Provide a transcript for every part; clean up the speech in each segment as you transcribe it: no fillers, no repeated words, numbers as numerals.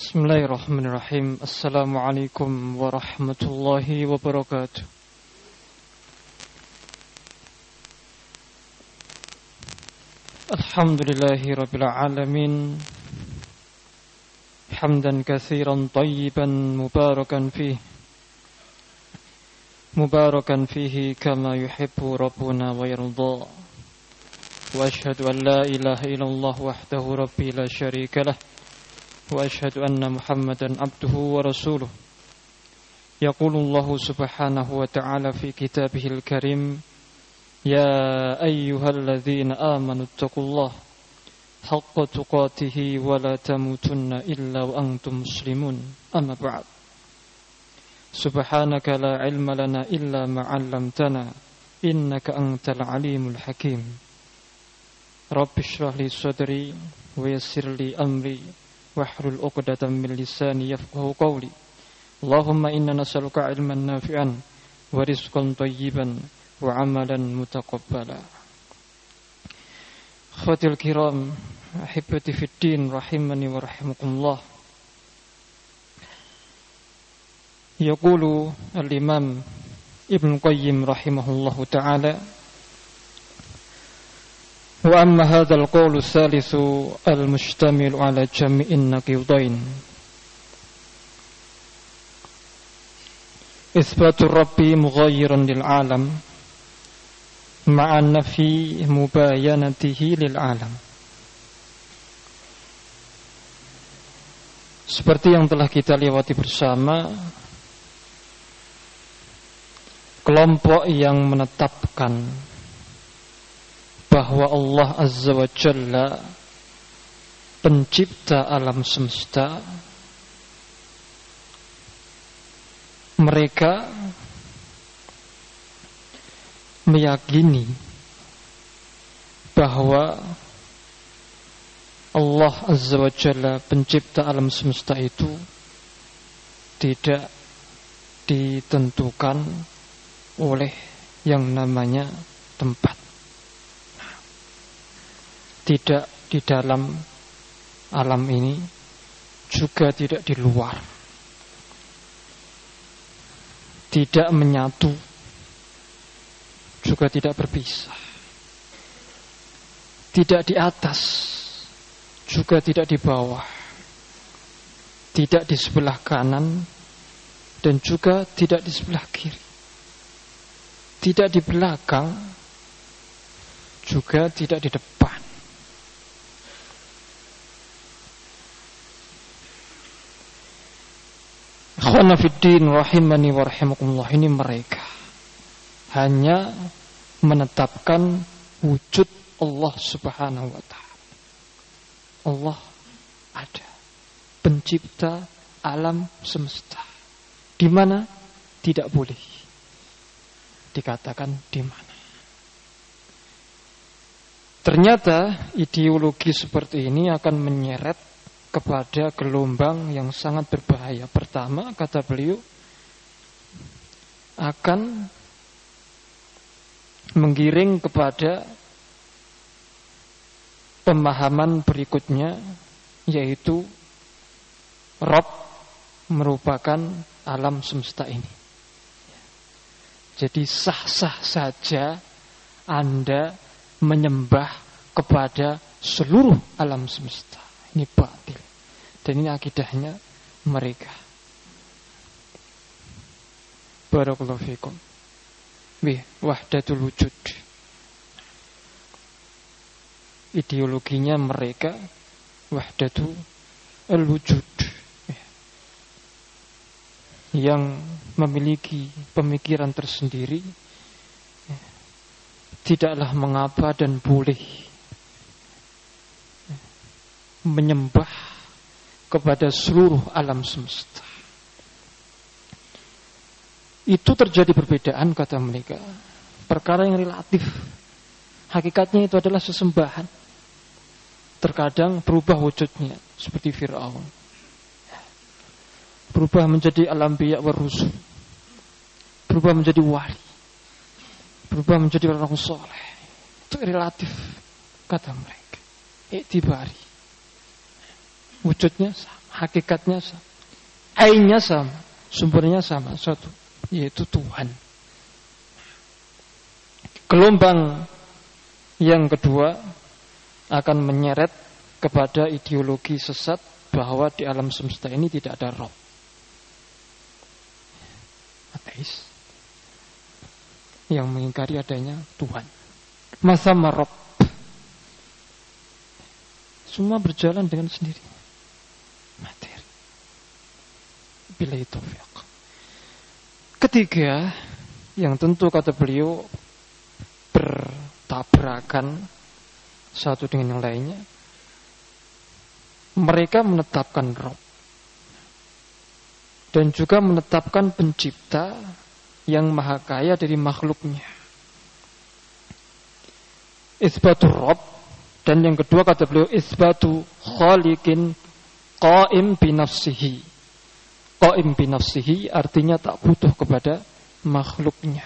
Bismillahirrahmanirrahim. Assalamualaikum warahmatullahi wabarakatuh. Alhamdulillahi rabbil alamin. Hamdan katsiran tayyiban mubarakan fihi kama yuhibbu rabbuna wa yarda. Wa ashhadu an la ilaha illallah wahdahu rabbi la syarika lah. وأشهد أن محمدا عبده ورسوله يقول الله سبحانه وتعالى في كتابه الكريم يا أيها الذين آمنوا اتقوا الله حق تقاته ولا تموتن إلا وأنتم مسلمون أما بعد سبحانك لا علم لنا إلا ما علمتنا إنك أنت العليم الحكيم رب اشرح لي صدري ويسر لي أمري wahlul 'uqdatam min lisani yafqahu qawli. Allahumma inna nas'aluka 'ilman nafi'an wa rizqan thayyiban wa 'amalan mutaqabbala. Akhwatil kiram, ahibati fid din rahimani wa rahimakumullah. Yaqulu al-Imam Ibnu Qayyim rahimahullahu ta'ala wa amma hadzal qawlu tsalitsu al-mushtamilu ala jami'in naqidain itsbatu rabbi mughayyiran lil alam ma'a nafi mubayanatihi lil alam. Seperti yang telah kita lewati bersama, kelompok yang menetapkan bahwa Allah Azza wa Jalla pencipta alam semesta, mereka meyakini bahwa Allah Azza wa Jalla pencipta alam semesta itu tidak ditentukan oleh yang namanya tempat. Tidak di dalam alam ini, juga tidak di luar. Tidak menyatu, juga tidak berpisah. Tidak di atas, juga tidak di bawah. Tidak di sebelah kanan, dan juga tidak di sebelah kiri. Tidak di belakang, juga tidak di depan. Ikhwana fiddin rahimani wa rahimakumullah, ini mereka hanya menetapkan wujud Allah Subhanahu wa ta'ala. Allah ada, pencipta alam semesta. Di mana? Tidak boleh dikatakan di mana. Ternyata ideologi seperti ini akan menyeret kepada gelombang yang sangat berbahaya. Pertama, kata beliau, akan menggiring kepada pemahaman berikutnya, yaitu Rabb merupakan alam semesta ini. Jadi sah-sah saja Anda menyembah kepada seluruh alam semesta. Ini batil. Dan ini akidahnya mereka. Barakallahu fikum. Wahdatul wujud. Ideologinya mereka wahdatul wujud. Yang memiliki pemikiran tersendiri, tidaklah mengapa dan boleh menyembah kepada seluruh alam semesta. Itu terjadi perbedaan, kata mereka, perkara yang relatif. Hakikatnya itu adalah sesembahan. Terkadang berubah wujudnya, seperti Fir'aun, berubah menjadi al-anbiya wa rusul, berubah menjadi wali, berubah menjadi orang soleh. Itu relatif, kata mereka. Iktibari, wujudnya sama. hakikatnya sama, ainnya sama, sumbernya sama, satu, yaitu Tuhan. Gelombang yang kedua akan menyeret kepada ideologi sesat bahwa di alam semesta ini tidak ada Rabb. Ateis yang mengingkari adanya Tuhan. Masa Rabb. Semua berjalan dengan sendiri. Materi. Billahi taufiq. Ketiga, yang tentu kata beliau bertabrakan satu dengan yang lainnya, mereka menetapkan Rabb dan juga menetapkan pencipta yang maha kaya dari makhluknya. Isbatu Rabb, dan yang kedua kata beliau isbatu khaliqin qaim binafsihi. Qaim binafsihi artinya tak butuh kepada makhluknya.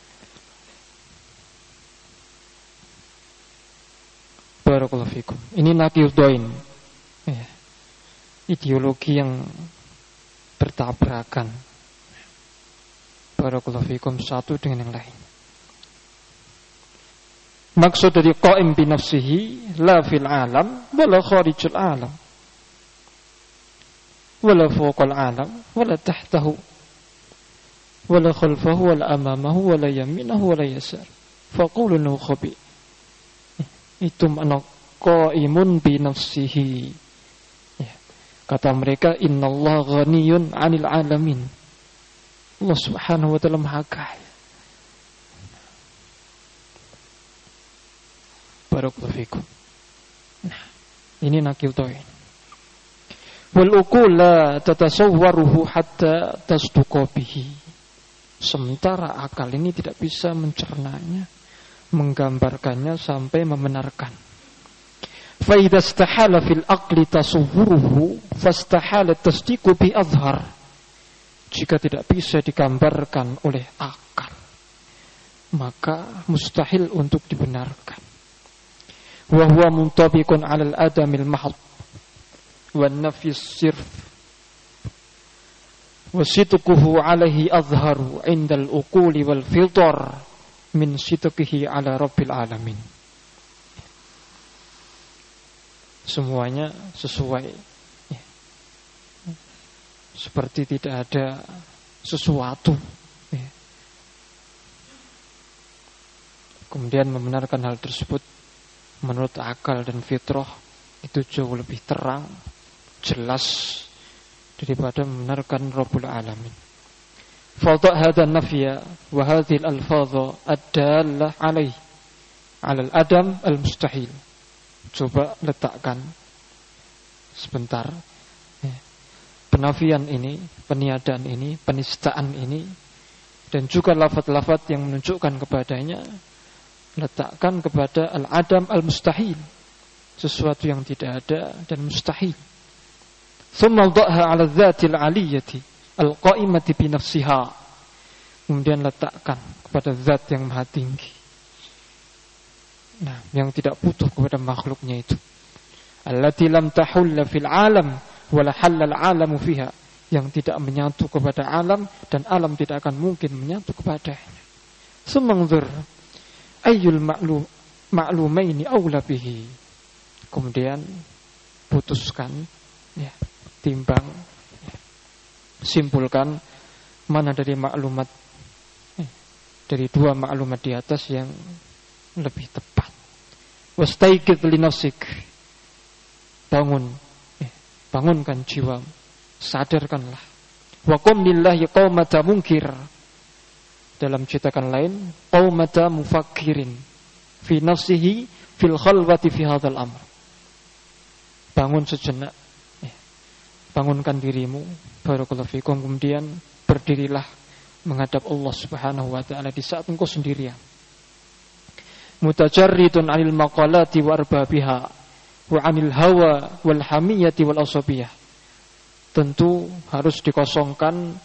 Barakallahu fikum. Ini nakirdoin, ya, ideologi yang bertabrakan. Barakallahu fikum, satu dengan yang lain. Maksud dari qaim binafsihi la fil alam wala kharijul alam wala fawqal alam wala tahtahu wala khalfahu wala amamahu wala yaminahu wala yasar faqulunu khabi. Itu makna qaimun binafsihi, ya. Kata mereka innallaha ghaniyun 'anil 'alamin. Allah Subhanahu wa ta'ala maha kaya. Barakallahu fikum. Nah, ini nakil tauhid. Wal uqul la tatasawwaruhu hatta tasduqa bihi. Sementara akal ini tidak bisa mencernanya, menggambarkannya sampai membenarkan. Fa idza istahala fil aqli tasawwuruhu fastahala tasdiqu bi azhar. Jika tidak bisa digambarkan oleh akal, maka mustahil untuk dibenarkan. Wa huwa muntabiqun 'ala al-adamil mahd wa an-nafyis sirf wa sidquhu 'alaihi azharu 'inda al-uquli wal fitar min sidqihi 'ala rabbil alamin. Semuanya sesuai, ya. Seperti tidak ada sesuatu, ya. Kemudian membenarkan hal tersebut menurut akal dan fitrah itu jauh lebih terang, jelas daripada membenarkan Rabbul Alamin. Fadha hadha nafya wa hadhihi al-alfadha ad-dallah alaihi 'ala al-adam al-mustahil. Coba letakkan sebentar, ya, penafian ini, peniadaan ini, penistaan ini, dan juga lafaz-lafaz yang menunjukkan kepadanya, letakkan kepada al-adam al-mustahil, sesuatu yang tidak ada dan mustahil. Thumma dha'ha 'ala adz-dzatil 'aliyyati al-qa'imati bi nafsiha. Kemudian letakkan kepada zat yang maha tinggi, nah, yang tidak butuh kepada makhluknya itu. Allati lam tahulla fil alam wala halal alamu fiha, yang tidak menyatu kepada alam dan alam tidak akan mungkin menyatu kepadanya. Semanzur ayyul ma'lumaini aula bihi. Kemudian putuskan, ya, timbang, ya, simpulkan mana dari maklumat, dari dua maklumat di atas yang lebih tepat. Wastaiqid li nafsik, bangun, bangunkan jiwa, sadarkanlah. Wa qum lillahi qaumata munkir, dalam cetakan lain qaumata mufakkirin fi nafsihi fil khalwati fi hadzal amr. Bangun sejenak, bangunkan dirimu, barakallahu fikum, kemudian berdirilah menghadap Allah Subhanahu wa ta'ala di saat engkau sendirian. Mutajarridun 'anil maqalati wa arbabiha wa 'anil hawa wal hamiyati wal asabiyah. Tentu harus dikosongkan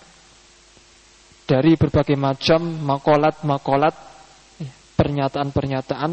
dari berbagai macam makolat-makolat, pernyataan-pernyataan,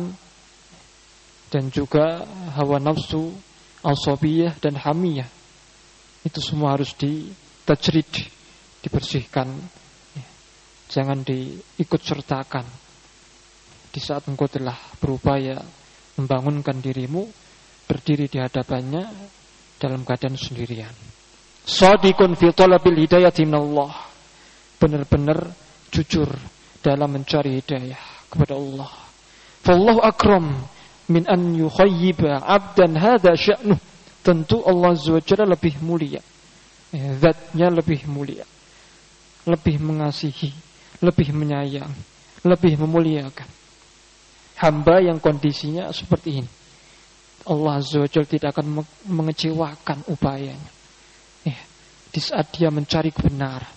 dan juga hawa nafsu, asabiyah dan hamiyah, Itu semua harus ditajrid, dibersihkan. Jangan diikut sertakan. Di saat engkau telah berupaya membangunkan dirimu, berdiri di hadapannya dalam keadaan sendirian. Shadiqun fi talabil hidayati minallah. Benar-benar jujur dalam mencari hidayah kepada Allah. Fallahu akram min an yukhayyiba 'abdan hadza sya'nuh. Tentu Allah Azza wa Jalla lebih mulia. Zatnya lebih mulia. Lebih mengasihi, lebih menyayang, lebih memuliakan hamba yang kondisinya seperti ini. Allah Azza wa Jalla tidak akan mengecewakan upayanya. Di saat dia mencari kebenaran,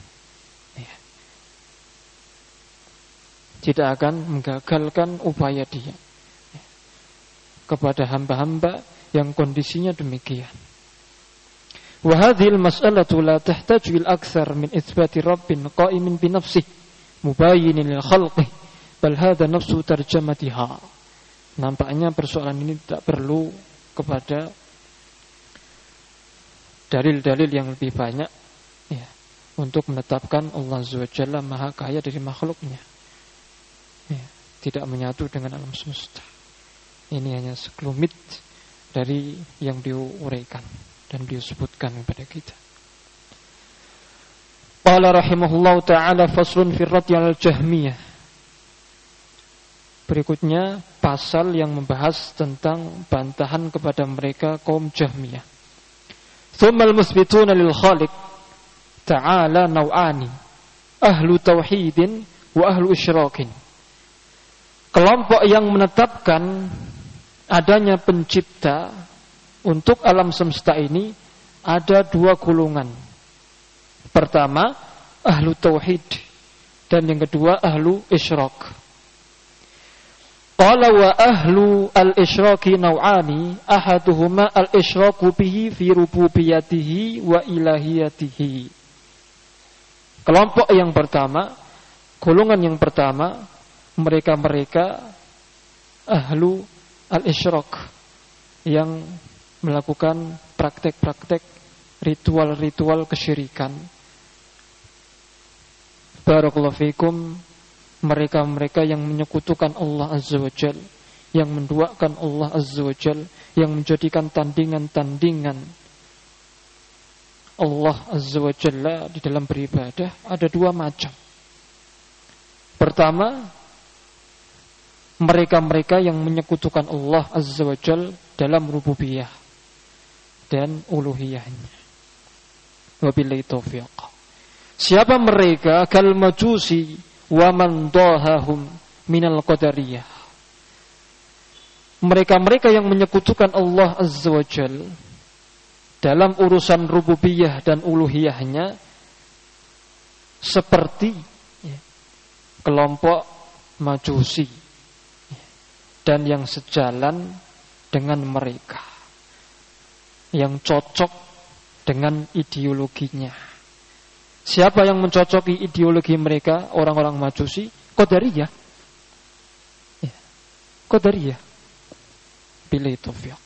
tidak akan menggagalkan upaya dia kepada hamba-hamba yang kondisinya demikian. Wa hadhil mas'alatu la tahtaju ila akthar min itsbati rabbin qa'imin bi nafsihi mubayyin lil khalqi bal hadha nafsu tarjamatiha. Nampaknya persoalan ini tidak perlu kepada dalil-dalil yang lebih banyak untuk menetapkan Allah Azza wa Jalla maha kaya dari makhluknya, tidak menyatu dengan alam semesta. Ini hanya sekelumit dari yang diuraikan dan disebutkan kepada kita. Qala rahimahullahu ta'ala faslun fi raddi 'alal jahmiyah. Berikutnya pasal yang membahas tentang bantahan kepada mereka kaum Jahmiyah. Tsummal musbituna lil khaliq ta'ala naw'ani, ahlu tauhidin wa ahlu isyrakin. Kelompok yang menetapkan adanya pencipta untuk alam semesta ini ada dua golongan. Pertama, ahlu tauhid, dan yang kedua ahlu isyrak. Qala wa ahlu al-isyraki naw'ani, ahaduhuma al-isyraku bihi fi rububiyatihi wa ilahiyatihi. Kelompok yang pertama, golongan yang pertama, mereka-mereka ahlu al-isyrak, yang melakukan praktek-praktek ritual-ritual kesyirikan. Barakallahu fikum. Mereka-mereka yang menyekutukan Allah Azza wa Jalla, yang menduakan Allah Azza wa Jalla, yang menjadikan tandingan-tandingan Allah Azza wa Jalla di dalam beribadah, ada dua macam. Pertama, mereka-mereka yang menyekutukan Allah Azza wa Jalla dalam rububiyah dan uluhiyahnya. Wabillahi taufiq. Siapa mereka? Kal majusi wa man dahahum minal qadariyah. Mereka-mereka yang menyekutukan Allah Azza wa Jalla dalam urusan rububiyah dan uluhiyahnya seperti kelompok Majusi dan yang sejalan dengan mereka, yang cocok dengan ideologinya. Siapa yang mencocoki ideologi mereka? Orang-orang Majusi, Qadariyah. Qadariyah. Bila itu taufiq.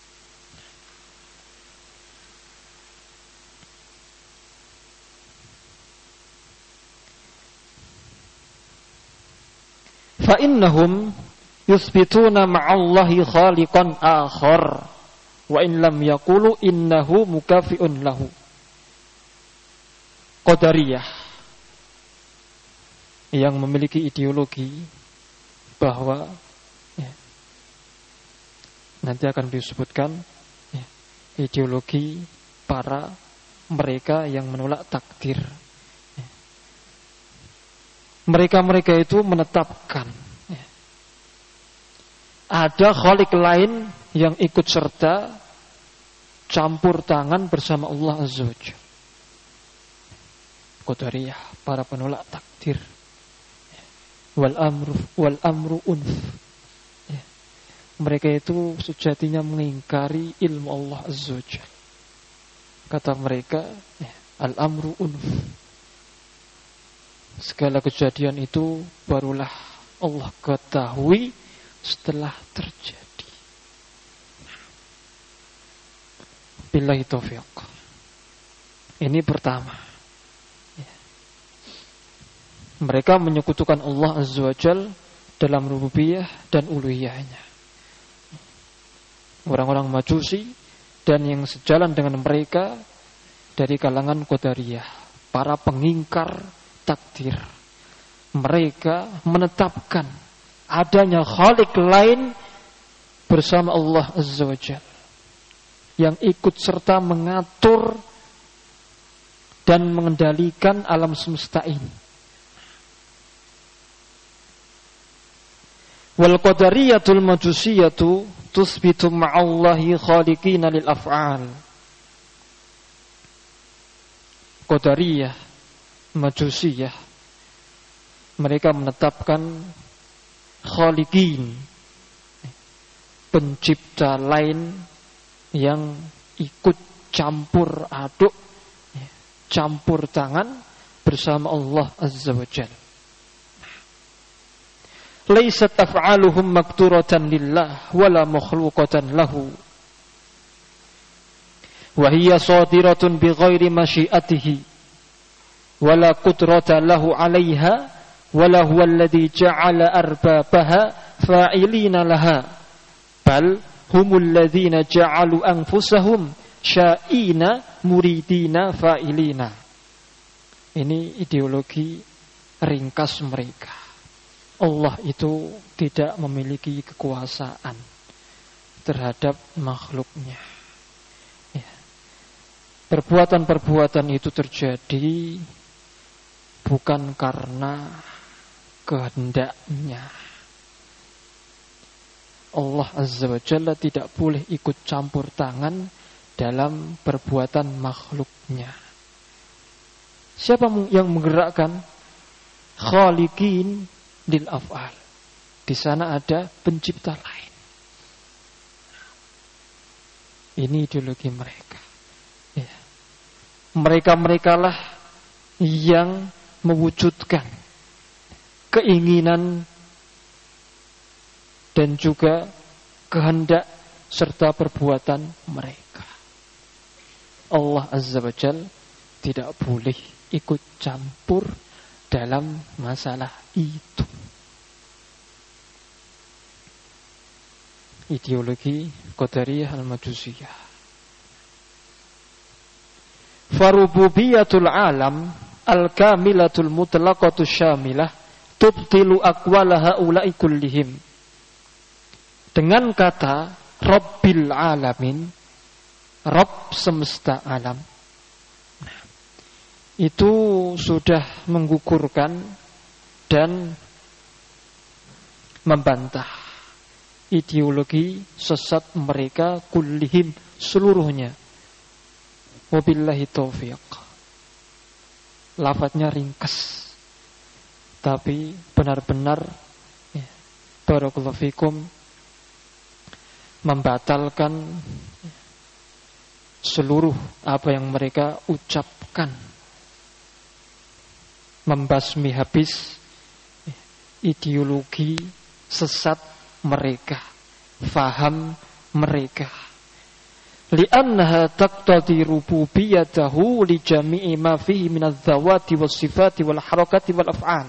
Fa innahum yuthbituna ma'allahi khaliqan akhar wa in lam yaqulu innahu mukafi'un lahu. Qadariyah yang memiliki ideologi bahwa nanti akan disebutkan ideologi para mereka yang menolak takdir. Mereka-mereka itu menetapkan ada khalik lain yang ikut serta campur tangan bersama Allah Azza wa Jalla. Qadariyah, para penolak takdir. Wal amru unf. Mereka itu sejatinya mengingkari ilmu Allah Azza wa Jalla. Kata mereka, al amru unf. Segala kejadian itu barulah Allah ketahui setelah terjadi. Billahi taufiq. Ini pertama. Mereka menyekutukan Allah Azza wa Jalla dalam rububiyah dan uluhiyahnya. Orang-orang Majusi dan yang sejalan dengan mereka dari kalangan Qadariyah, para pengingkar takdir. Mereka menetapkan adanya khalik lain bersama Allah Azza wa Jalla yang ikut serta mengatur dan mengendalikan alam semesta ini. Wal qadariyatul majusiyatu tusbitu ma'allahi khaliqina lil af'al. Qadariyah, majusiyah, mereka menetapkan khaliqin, pencipta lain yang ikut campur aduk, campur tangan bersama Allah Azza wa Jalla. Laisat af'aluhum makturatan lillah wala makhluqatan lahu wa hiya sadiratun bighairi masyiatihi wala qudrata lahu 'alaiha wala huwa alladhi ja'ala arbabaha fa'ilina laha bal humul ladzina ja'alu anfusahum sya'ina muridina fa'ilina. Ini ideologi ringkas mereka. Allah itu tidak memiliki kekuasaan terhadap makhluknya. Ya. Perbuatan-perbuatan itu terjadi bukan karena kehendaknya. Allah Azza wa Jalla tidak boleh ikut campur tangan dalam perbuatan makhluknya. Siapa yang menggerakkan? Khaliqin lil af'al. Di sana ada pencipta lain. Ini ideologi mereka. Ya. Mereka lah yang mewujudkan keinginan dan juga kehendak serta perbuatan mereka. Allah Azza wa Jalla tidak boleh ikut campur dalam masalah itu. Ideologi Qadariyah al-Majusiyah. Farububiyatul alam al-kamilatul mutlaqatus syamilah tubtilu aqwala haula'i kullihim. Dengan kata Rabbil alamin, Rabb semesta alam, itu sudah menggugurkan dan membantah ideologi sesat mereka kullihim seluruhnya. Wabillahi taufiq. Lafadznya ringkas, tapi benar-benar ya, barakallahu fikum, membatalkan seluruh apa yang mereka ucapkan, membasmi habis ideologi sesat mereka, faham mereka. Li'annaha taqtadi rububiyatahu li jami'i ma fihi minadz-dzawati was-sifati wal harakati wal af'al.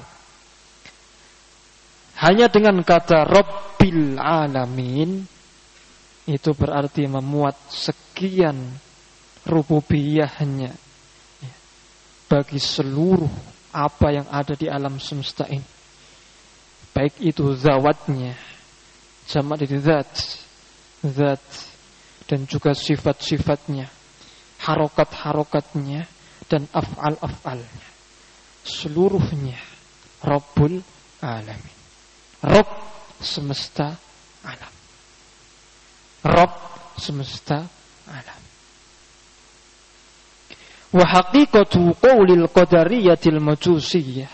Hanya dengan kata Rabbil alamin itu berarti memuat sekian rububiyahnya bagi seluruh apa yang ada di alam semesta ini, baik itu zawatnya, jamak dari zat, dan juga sifat-sifatnya, harokat-harokatnya, dan af'al-af'alnya, seluruhnya Rabbul alamin, Rabb semesta alam, Rabb semesta alam. Wa haqiqatu qaulil qadariyatil majusiyah,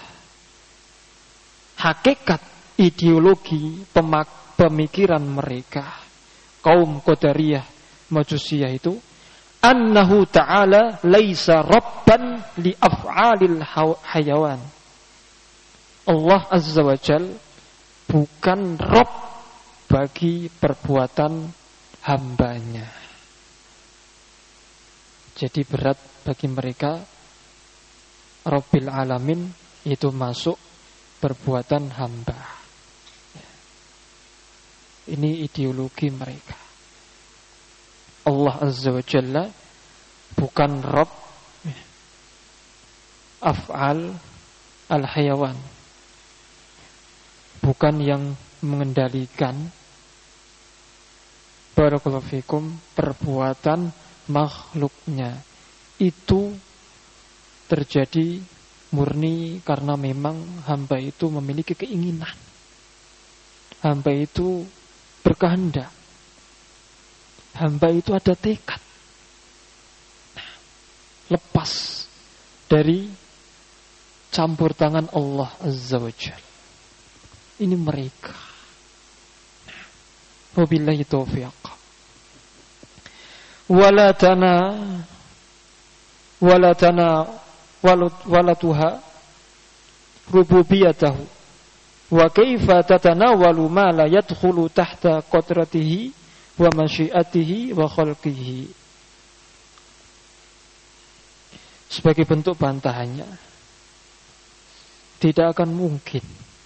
hakikat ideologi pemikiran mereka kaum Qadariyah Majusiyah itu, annahu ta'ala laisa rabban li af'alil hayawan. Allah Azza wa Jalla bukan Rabb bagi perbuatan hambanya. Jadi berat bagi mereka Rabbil Alamin itu masuk perbuatan hamba. Ini ideologi mereka. Allah Azza wa Jalla bukan Rabb af'al al-hayawan, bukan yang mengendalikan barakallahu fikum perbuatan makhluknya. Itu terjadi murni karena memang hamba itu memiliki keinginan, hamba itu berkehendak, hamba itu ada tekad. Nah, lepas dari campur tangan Allah Azza wa Jalla. Ini mereka. Wabillahi taufiq. Walatuha rububiyatahu wa kaifa tatanawalu ma la yadkhulu tahta qadratihi wa masyiatihi wa khalqihi. Sebagai bentuk bantahannya, tidak akan mungkin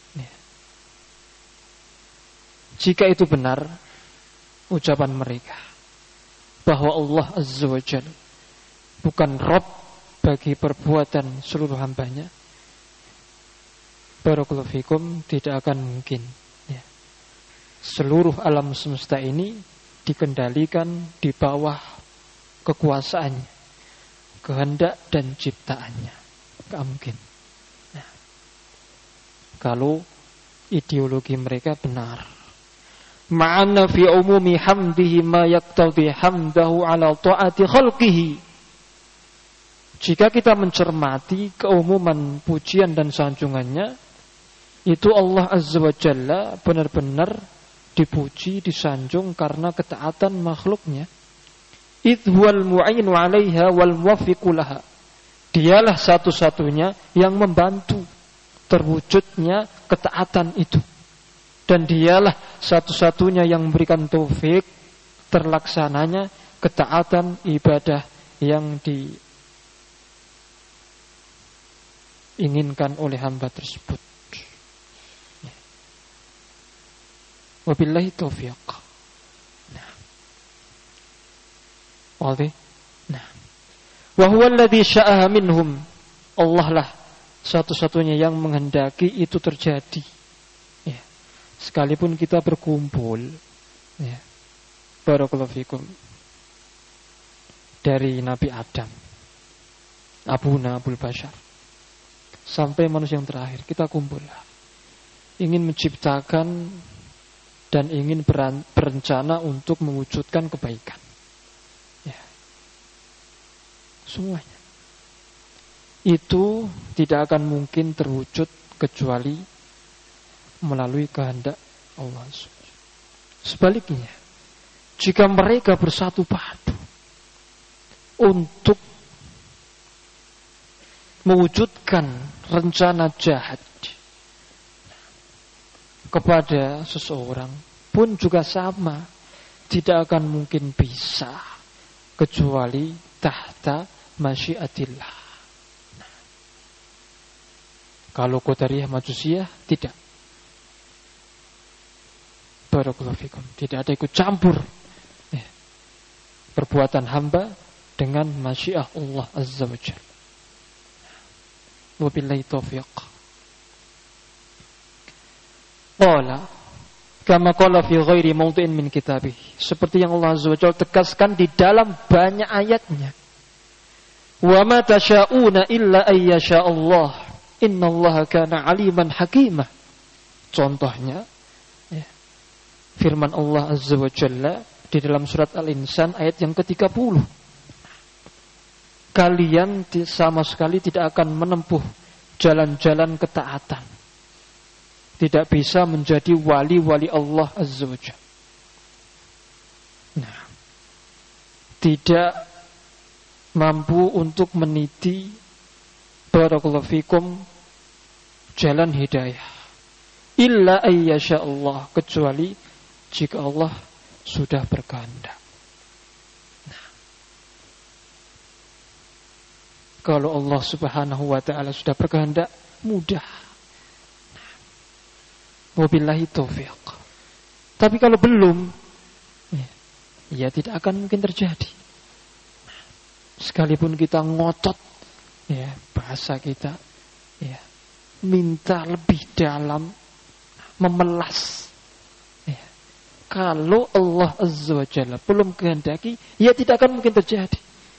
jika itu benar ucapan mereka bahwa Allah Azza wa Jalla bukan Rabb bagi perbuatan seluruh hambanya, barakallahu fikum, tidak akan mungkin seluruh alam semesta ini dikendalikan di bawah kekuasaannya, kehendak dan ciptaannya. Tidak mungkin. Kalau ideologi mereka benar. Ma'anna fi umumi hamdihi ma yaqtadi hamdahu ala ta'ati khalqihi. Jika kita mencermati keumuman pujian dan sanjungannya, itu Allah Azza wa Jalla benar-benar dipuji, disanjung karena ketaatan makhluknya. Idh huwal mu'inu 'alaiha wal muwaffiqu laha. Dialah satu-satunya yang membantu terwujudnya ketaatan itu. Dan dialah satu-satunya yang memberikan taufik terlaksananya ketaatan ibadah yang diinginkan oleh hamba tersebut. Wabillahi taufiq. Wa huwa alladhi sya'aha minhum. Allah lah satu-satunya yang menghendaki itu terjadi. Sekalipun kita berkumpul, barakallahu fikum, dari Nabi Adam, Abuna Abul Bashar, sampai manusia yang terakhir, kita kumpul ingin menciptakan dan ingin berencana untuk mewujudkan kebaikan. Semuanya itu tidak akan mungkin terwujud kecuali melalui kehendak Allah. Sebaliknya, jika mereka bersatu padu untuk mewujudkan rencana jahat kepada seseorang pun juga sama, tidak akan mungkin bisa kecuali tahta masyiatillah. Kalau qadariyah majusiyah tidak. Barakallahu fikum. Tidak ada ikut campur perbuatan hamba dengan masyiah Allah Azza wa Jalla. Wabillahi taufiq. Qala kama qala fi ghairi mawdi'in min kitabih. Seperti yang Allah Azza wa Jalla tegaskan di dalam banyak ayatnya. Wa ma tasyauna illa ayyasha Allah. Innallaha kana aliman hakimah. Contohnya firman Allah Azza wa Jalla di dalam surat Al-Insan ayat yang ke-30. Kalian sama sekali tidak akan menempuh jalan-jalan ketaatan. Tidak bisa menjadi wali-wali Allah Azza wa Jalla. Tidak mampu untuk meniti barakallahu fikum jalan hidayah. Illa ayyasha Allah, kecuali jika Allah sudah berkehendak. Kalau Allah Subhanahu wa ta'ala sudah berkehendak, mudah. Wabillahi taufiq. Tapi kalau belum, ya tidak akan mungkin terjadi. Sekalipun kita ngotot, ya, bahasa kita, ya, minta lebih dalam, memelas. Ya. Kalau Allah Azza wa Jalla belum kehendaki, ya tidak akan mungkin terjadi.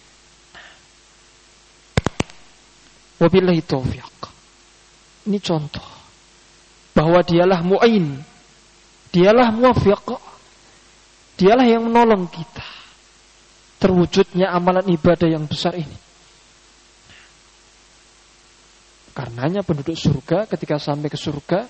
Wabillahi taufiq. Ini contoh bahwa dialah mu'in, dialah muwafiq, dialah yang menolong kita terwujudnya amalan ibadah yang besar ini. Karenanya penduduk surga ketika sampai ke surga,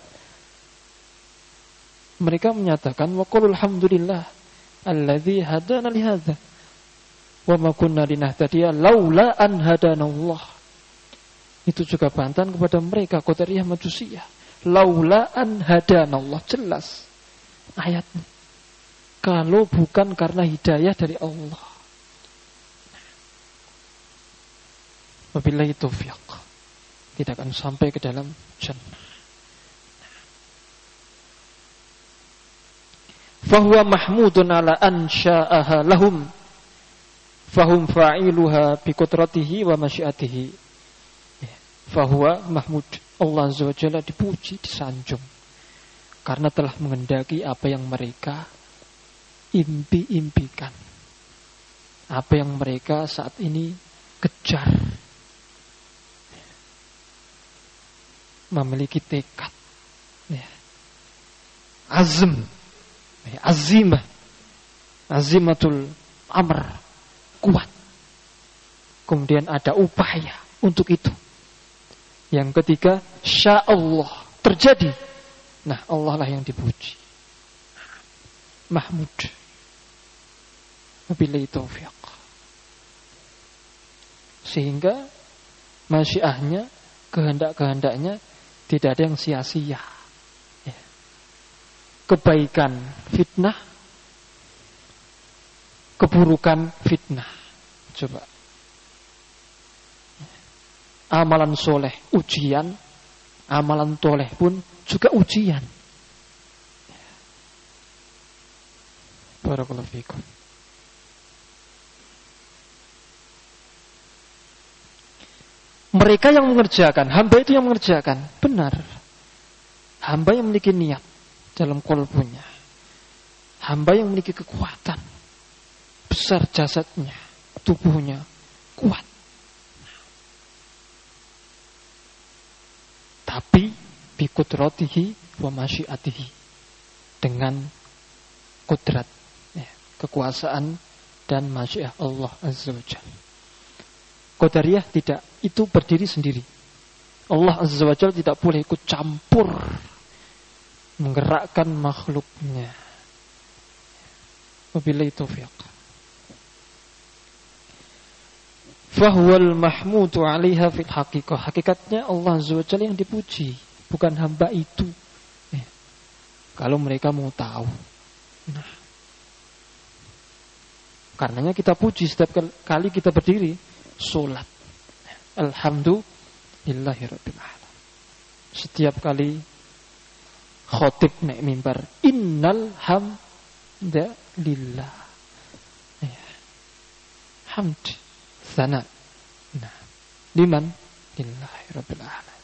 mereka menyatakan wa qul alhamdulillah alladzi hadana li hadza wa ma kunna linahtadiya laula an hadanallah. Itu juga bantahan kepada mereka Qadariyah Majusiyah. Laula an hadanallah, jelas ayatnya. Kalau bukan karena hidayah dari Allah. Wabillahi taufiq. Tidak akan sampai ke dalam jannah. Fahuwa mahmudun ala an sya'aha lahum fahum fa'iluha biqudratihi wa masyiatihi. Fahuwa mahmud, Allah Azza wa Jalla dipuji, disanjung karena telah menghendaki apa yang mereka impi-impikan, apa yang mereka saat ini kejar, memiliki tekad, ya, azm, ya, azimah, azimatul amr, kuat. Kemudian ada upaya untuk itu. Yang ketiga, sya'allah, terjadi. Nah, Allah lah yang dipuji. Mahmud. Wabillahi taufiq. Sehingga masyiahnya, kehendak-kehendaknya tidak ada yang sia-sia. Ya. Kebaikan fitnah, keburukan fitnah. Coba. Amalan soleh ujian, amalan toleh pun juga ujian. Barakallahu fikum. Mereka yang mengerjakan, hamba itu yang mengerjakan, benar. Hamba yang memiliki niat dalam qalbunya. Hamba yang memiliki kekuatan besar jasadnya, tubuhnya kuat. Tapi biqudratihi wa masyiatihi, dengan kudrat, ya, kekuasaan dan masyiah Allah Azza wa Jalla. Qadariyah tidak, itu berdiri sendiri. Allah Azza wa Jalla tidak boleh ikut campur menggerakkan makhluknya. Wabillahi taufiq. Fahuwal mahmudu 'alaiha fil haqiqah. Hakikatnya Allah Azza wa Jalla yang dipuji, bukan hamba itu. Kalau mereka mau tahu. Nah, karenanya kita puji setiap kali kita berdiri salat. Alhamdulillahirabbil alamin. Setiap kali khotib naik mimbar, innal hamdalillah. Hamd, sana. Nah, liman lillahirabbil alamin.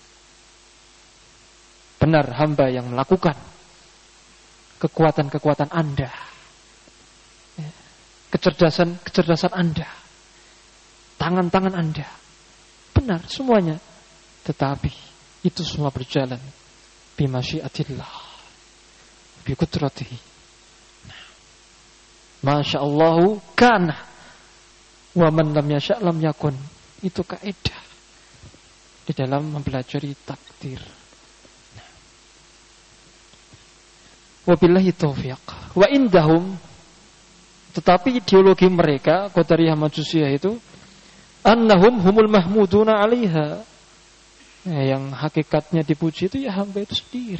Benar hamba yang melakukan kekuatan-kekuatan Anda, kecerdasan Anda, tangan-tangan Anda, benar semuanya. Tetapi itu semua berjalan bimasyiatillah, biqudratihi. Masyaallahu kana wa man lam yasha' lam yakun. Itu kaidah di dalam mempelajari takdir. Wabillahi taufiq. Wa indahum, tetapi ideologi mereka Qadariyah Majusiyah itu annahum humul mahmuduna 'alaiha. Yang hakikatnya dipuji itu ya hamba itu sendiri.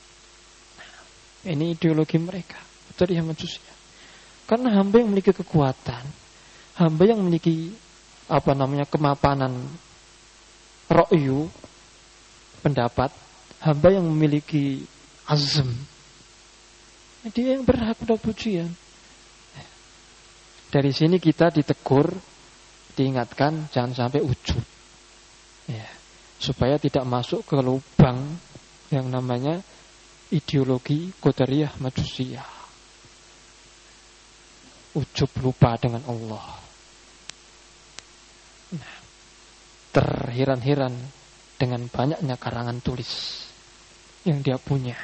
Ini ideologi mereka Qadariyah Majusiyah. Karena hamba yang memiliki kekuatan, hamba yang memiliki kemapanan ra'yu, pendapat, hamba yang memiliki azm, dia yang berhak pada pujian. Dari sini kita ditegur, diingatkan jangan sampai ujub, ya, supaya tidak masuk ke lubang yang namanya ideologi Qadariyah Majusiyah. Ujub, lupa dengan Allah. Nah, terheran-heran dengan banyaknya karangan tulis yang dia punya.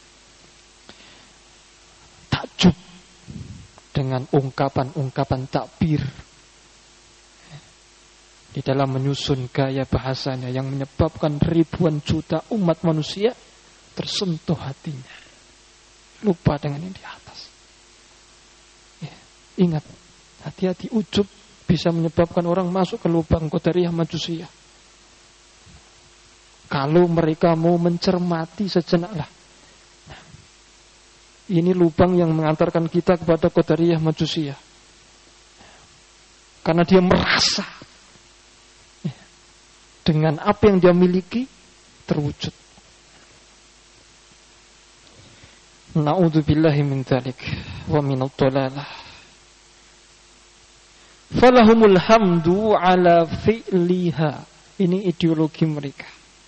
Takjub dengan ungkapan-ungkapan takbir di dalam menyusun gaya bahasanya yang menyebabkan ribuan juta umat manusia tersentuh hatinya. Lupa dengan yang di atas. Ya, ingat, hati-hati, ujub bisa menyebabkan orang masuk ke lubang Qadariyah Majusiyah. Kalau mereka mau mencermati sejenak lah. Nah, ini lubang yang mengantarkan kita kepada Qadariyah Majusiyah. Karena dia merasa dengan apa yang dia miliki terwujud. Na'udzubillahi min dzalik wa minadh dhalalah. Falahumul hamdu ala fi'liha. Ini ideologi mereka.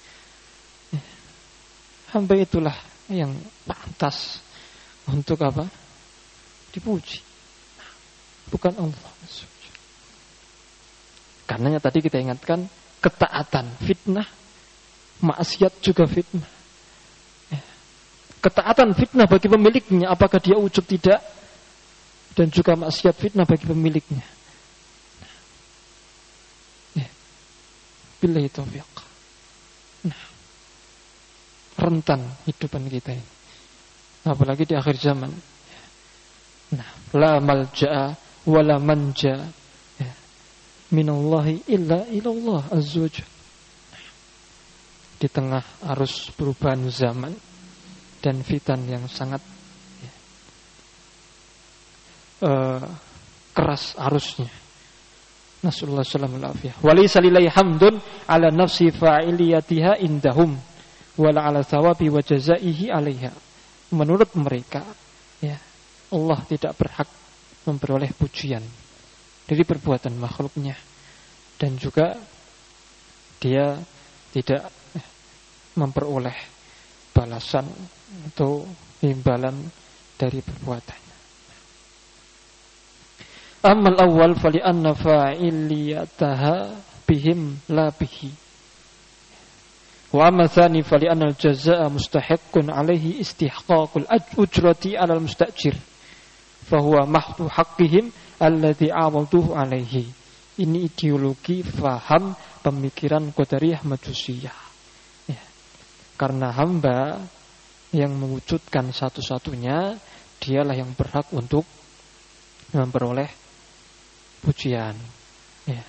Hamba itulah yang pantas untuk apa? Dipuji. Bukan Allah. Karenanya tadi kita ingatkan, ketaatan fitnah, maksiat juga fitnah. Ketaatan fitnah bagi pemiliknya, apakah dia ujub tidak, dan juga maksiat fitnah bagi pemiliknya. Billahi taufiq. Nah, rentan hidupan kita ini, apalagi di akhir zaman. Nah, la malja'a wala manja minallahi illa ilallah azza wajalla. Di tengah arus perubahan zaman dan fitan yang sangat keras arusnya, nasallallahu alaihi wasallam. Walaysa lillahi hamdun ala nafsi fa'iliyatiha indahum wala ala thawabi wa jazaihi 'alaiha. Menurut mereka, ya, Allah tidak berhak memperoleh pujian dari perbuatan makhluknya, dan juga dia tidak memperoleh balasan atau imbalan dari perbuatannya. Amal awal fali anna fa'iliyataha bihim la bihi, wa amma tsani fali anna al-jazaa'a mustahiqqun 'alaihi istihqaqul ujrati 'ala al-mustajir fa huwa mahdhu haqqihim alladzi 'awaduhu 'alaihi. Ini ideologi faham pemikiran Qadariyah Majusiyah. Ya. Karena hamba yang mewujudkan satu-satunya, dialah yang berhak untuk memperoleh pujian. Ya.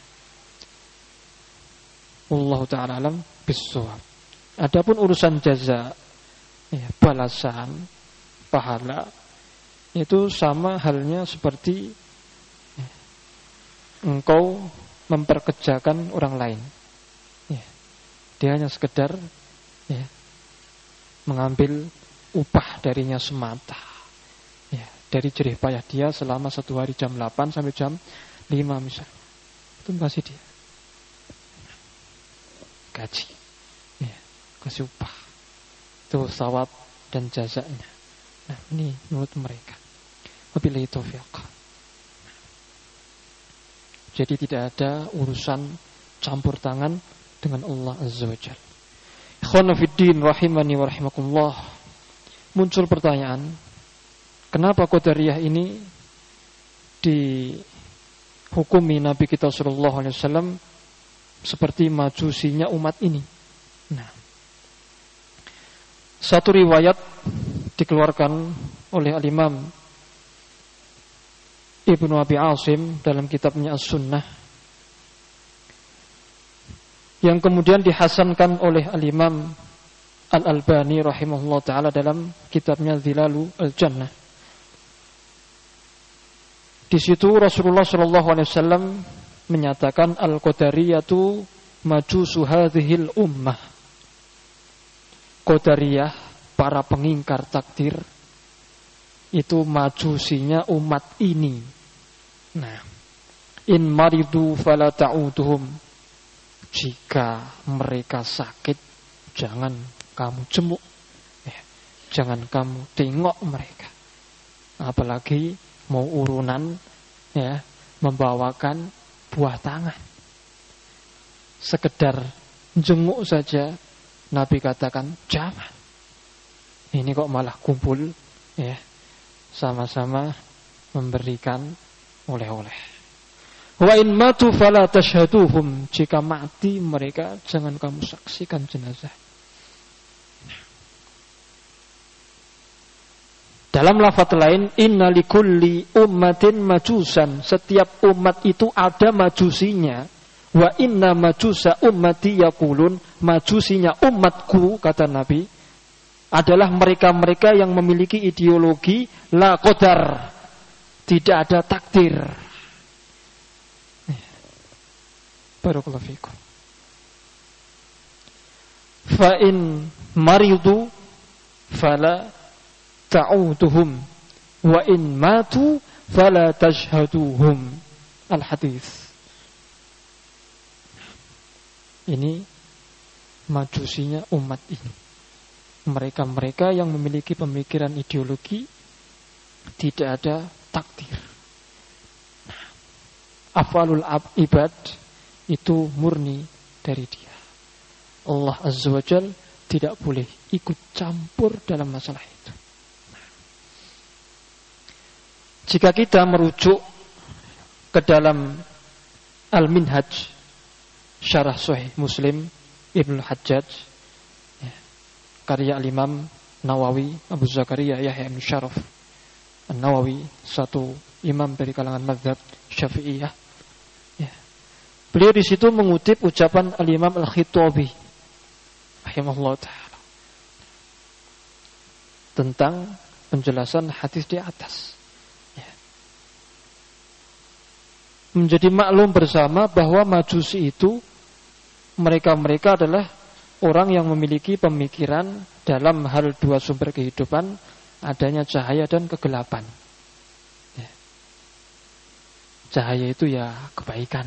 Wallahu ta'ala alam bis-shawab. Adapun urusan jaza, ya, balasan, pahala, itu sama halnya seperti engkau memperkerjakan orang lain. Ya. Dia hanya sekedar, ya, mengambil upah darinya semata, ya, dari jerih payah dia selama 1 hari jam 8 sampai jam 5 misalnya. Itu kasih dia gaji, ya, kasih upah. Itu thawab dan jazanya. Nah, ini menurut mereka. Wabillahi taufiq. Jadi tidak ada urusan campur tangan dengan Allah Azza wa Jalla. Ikhwana fiddin rahimani wa rahimakumullah. Muncul pertanyaan, kenapa Qadariyah ini dihukumi Nabi kita sallallahu alaihi wasallam seperti majusinya umat ini? Nah, satu riwayat dikeluarkan oleh Al-Imam Ibnu Abi Asim dalam kitabnya As-Sunnah, yang kemudian dihasankan oleh Al-Imam Al-Albani rahimahullah ta'ala dalam kitabnya Zilalu Al-Jannah. Di situ Rasulullah sallallahu alaihi wasallam menyatakan al-qadariyatu majusu hadhil ummah. Qadariyah, para pengingkar takdir, itu majusinya umat ini. Nah, in maridu fala ta'uduhum. Jika mereka sakit, jangan kamu jenguk, jangan kamu tengok mereka. Apalagi mau urunan, membawakan buah tangan. Sekedar jenguk saja, Nabi katakan jangan. Ini kok malah kumpul, sama-sama memberikan oleh-oleh. Wa in matu fala tashhaduhum. Jika mati mereka, jangan kamu saksikan jenazah. Dalam lafaz lain, inna likulli ummatin majusan. Setiap umat itu ada majusinya. Wa inna majusa ummati yaqulun. Majusinya umatku, kata Nabi, adalah mereka-mereka yang memiliki ideologi la qadar, tidak ada takdir. Barakallahu fikum. Fa in maridu fala ta'uduhum wa in matu fala tashhaduhum. Al-hadis. Ini majusinya umat ini. Mereka-mereka yang memiliki pemikiran ideologi, tidak ada takdir. Afalul ibad itu murni dari dia. Allah Azza wa Jal tidak boleh ikut campur dalam masalah itu. Jika kita merujuk ke dalam Al-Minhaj Syarah Sahih Muslim Ibnu Hajjaj, karya Al-Imam Nawawi Abu Zakaria Yahya bin Syaraf An-Nawawi, satu imam dari kalangan mazhab Syafi'iyah. Beliau di situ mengutip ucapan Al-Imam Al-Khattabi rahimahullah ta'ala tentang penjelasan hadis di atas. Menjadi maklum bersama bahwa Majusi itu mereka-mereka adalah orang yang memiliki pemikiran dalam hal dua sumber kehidupan, adanya cahaya dan kegelapan. Cahaya itu ya kebaikan,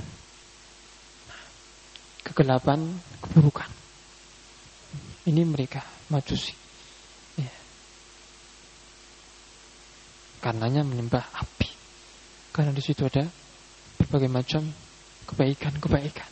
kegelapan keburukan. Ini mereka Majusi. Karenanya menyembah api, karena di situ ada berbagai macam kebaikan-kebaikan.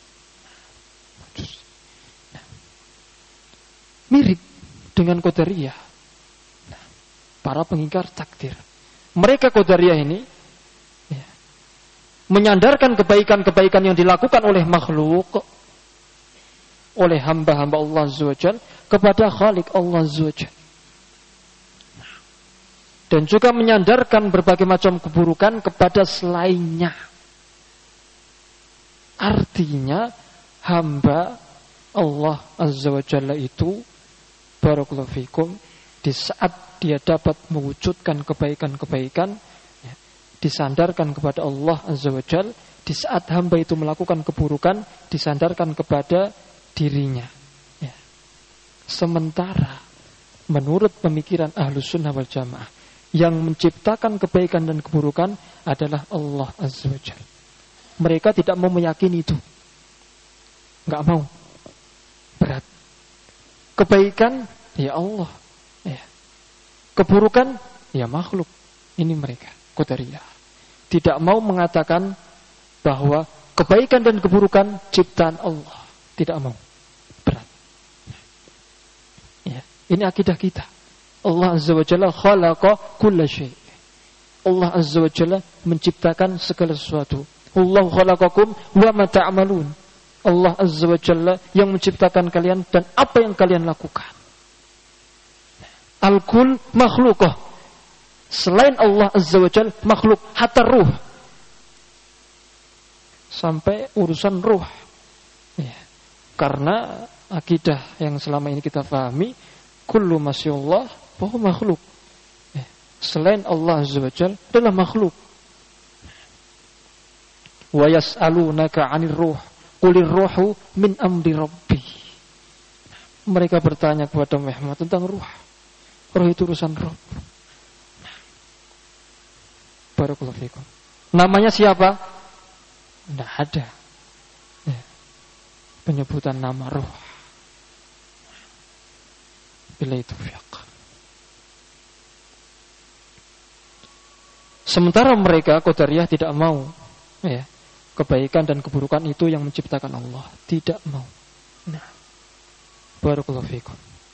Mirip dengan Qadariyah, para pengingkar takdir. Mereka Qadariyah ini menyandarkan kebaikan-kebaikan yang dilakukan oleh makhluk, oleh hamba-hamba Allah Azza wa Jalla kepada Khalik Allah Azza wa Jalla. Dan juga menyandarkan berbagai macam keburukan kepada selainnya. Artinya hamba Allah Azza wa Jalla itu, barakallahu fikum, di saat dia dapat mewujudkan kebaikan-kebaikan, disandarkan kepada Allah Azza wa Jalla. Di saat hamba itu melakukan keburukan, disandarkan kepada dirinya. Sementara menurut pemikiran Ahlus Sunnah wal Jamaah, yang menciptakan kebaikan dan keburukan adalah Allah Azza wa Jalla. Mereka tidak mau meyakini itu. Enggak mau. Berat. Kebaikan ya Allah. Keburukan ya makhluk. Ini mereka Qadariyah. Tidak mau mengatakan bahwa kebaikan dan keburukan ciptaan Allah. Tidak mau. Berat. Ini akidah kita. Allah Azza wa Jalla khalaqa kulla syai'. Allah Azza wa Jalla menciptakan segala sesuatu. Allah khalaqakum wa ma ta'malun. Allah Azza wa Jalla yang menciptakan kalian dan apa yang kalian lakukan. Al-kul makhluqah. Selain Allah Azza wa Jalla makhluk, hatta ruh. Sampai urusan ruh. Karena akidah yang selama ini kita pahami, kullu masyaallah bahwa makhluk. Selain Allah Azza wa Jalla adalah makhluk. Wa yas'alunaka 'anir ruh, qulir ruhu min amri rabbi. Mereka bertanya kepada Muhammad tentang ruh. Ruh itu urusan Rabb. Barakallahu fikum. Namanya siapa? Tidak ada penyebutan nama ruh. Bila itu fiqh. Sementara mereka Qadariyah tidak mau kebaikan dan keburukan itu yang menciptakan Allah. Tidak mau. Nah, barakallahu fikum.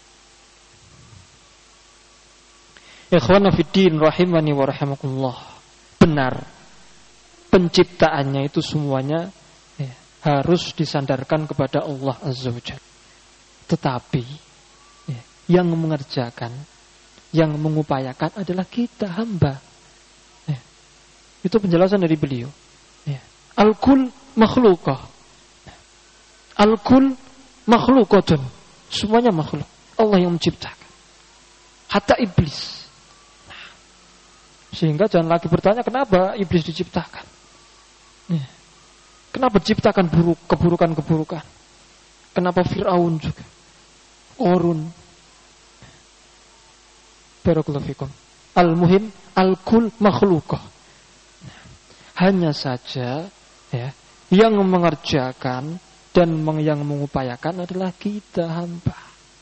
Ikhwana fiddin rahimani wa rahimakumullah. Benar, penciptaannya itu semuanya harus disandarkan kepada Allah Azza wa Jalla. Tetapi yang mengerjakan, yang mengupayakan adalah kita hamba. Itu penjelasan dari beliau. Al-kul makhlukah. Al-kul makhlukatun. Semuanya makhluk. Allah yang menciptakan. Hatta iblis. Sehingga jangan lagi bertanya kenapa iblis diciptakan. Kenapa diciptakan keburukan-keburukan? Kenapa Fir'aun juga? Qarun. Barakallahu fikum. Al-muhim al-kul makhlukah. Hanya saja yang mengerjakan dan yang mengupayakan adalah kita hamba.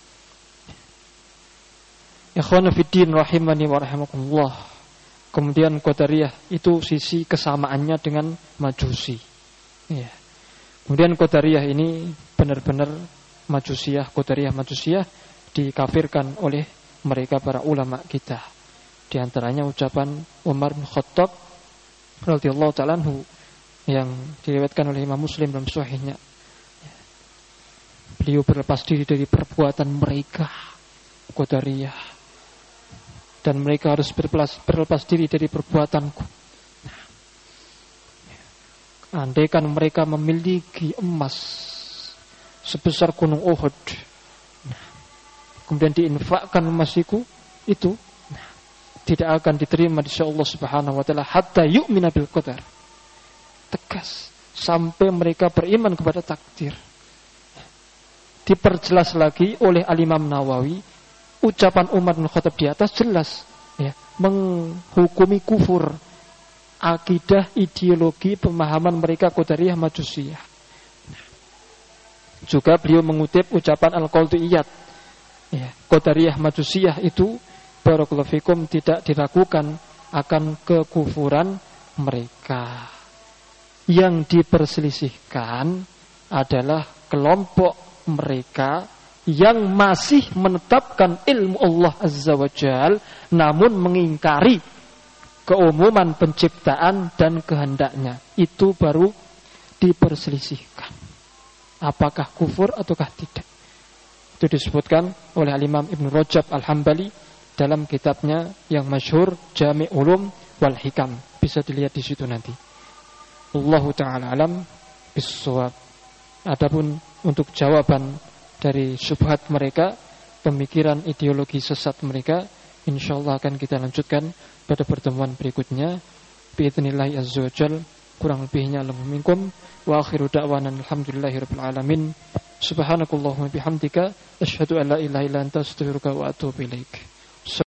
Ikhwana fiddin rahimani wa rahimakumullah. Kemudian Qadariyah itu sisi kesamaannya dengan Majusi. Kemudian Qadariyah ini benar-benar Majusiyah, Qadariyah Majusiyah dikafirkan oleh mereka para ulama kita. Di antaranya ucapan Umar bin Khattab radhiyallahu ta'ala anhu yang diriwayatkan oleh Imam Muslim dalam sahihnya. Beliau berlepas diri dari perbuatan mereka Qadariyah. Dan mereka harus berlepas diri dari perbuatanku. Andaikan mereka memiliki emas sebesar gunung Uhud, kemudian diinfakkan emas itu, tidak akan diterima di sisi Allah Subhanahu wa taala hatta yu'mina bil qadar. Tegas sampai mereka beriman kepada takdir. Diperjelas lagi oleh Al-Imam Nawawi. Ucapan Umar bin Khattab di atas jelas menghukumi kufur akidah, ideologi, pemahaman mereka Qadariyah Majusiyah. Juga beliau mengutip ucapan Al-Qadhiyyat. Qadariyah Majusiyah itu barakallahu fikum tidak diragukan akan kekufuran mereka. Yang diperselisihkan adalah kelompok mereka yang masih menetapkan ilmu Allah Azza wa Jal, namun mengingkari keumuman penciptaan dan kehendaknya. Itu baru diperselisihkan. Apakah kufur ataukah tidak? Itu disebutkan oleh Al-Imam Ibn Rajab Al-Hambali dalam kitabnya yang masyhur Jami' Ulum wal Hikam. Bisa dilihat di situ nanti. Allahu ta'ala alam bis-shawab. Adapun untuk jawaban dari syubhat mereka, pemikiran ideologi sesat mereka, insyaallah akan kita lanjutkan pada pertemuan berikutnya. Biidznillah azza wajal. Kurang lebihnya lahum minkum wa akhiru da'wana alhamdulillahirabbil alamin. Subhanakallahumma bihamdika asyhadu an la ilaha illa anta astaghfiruka wa atubu ilaik.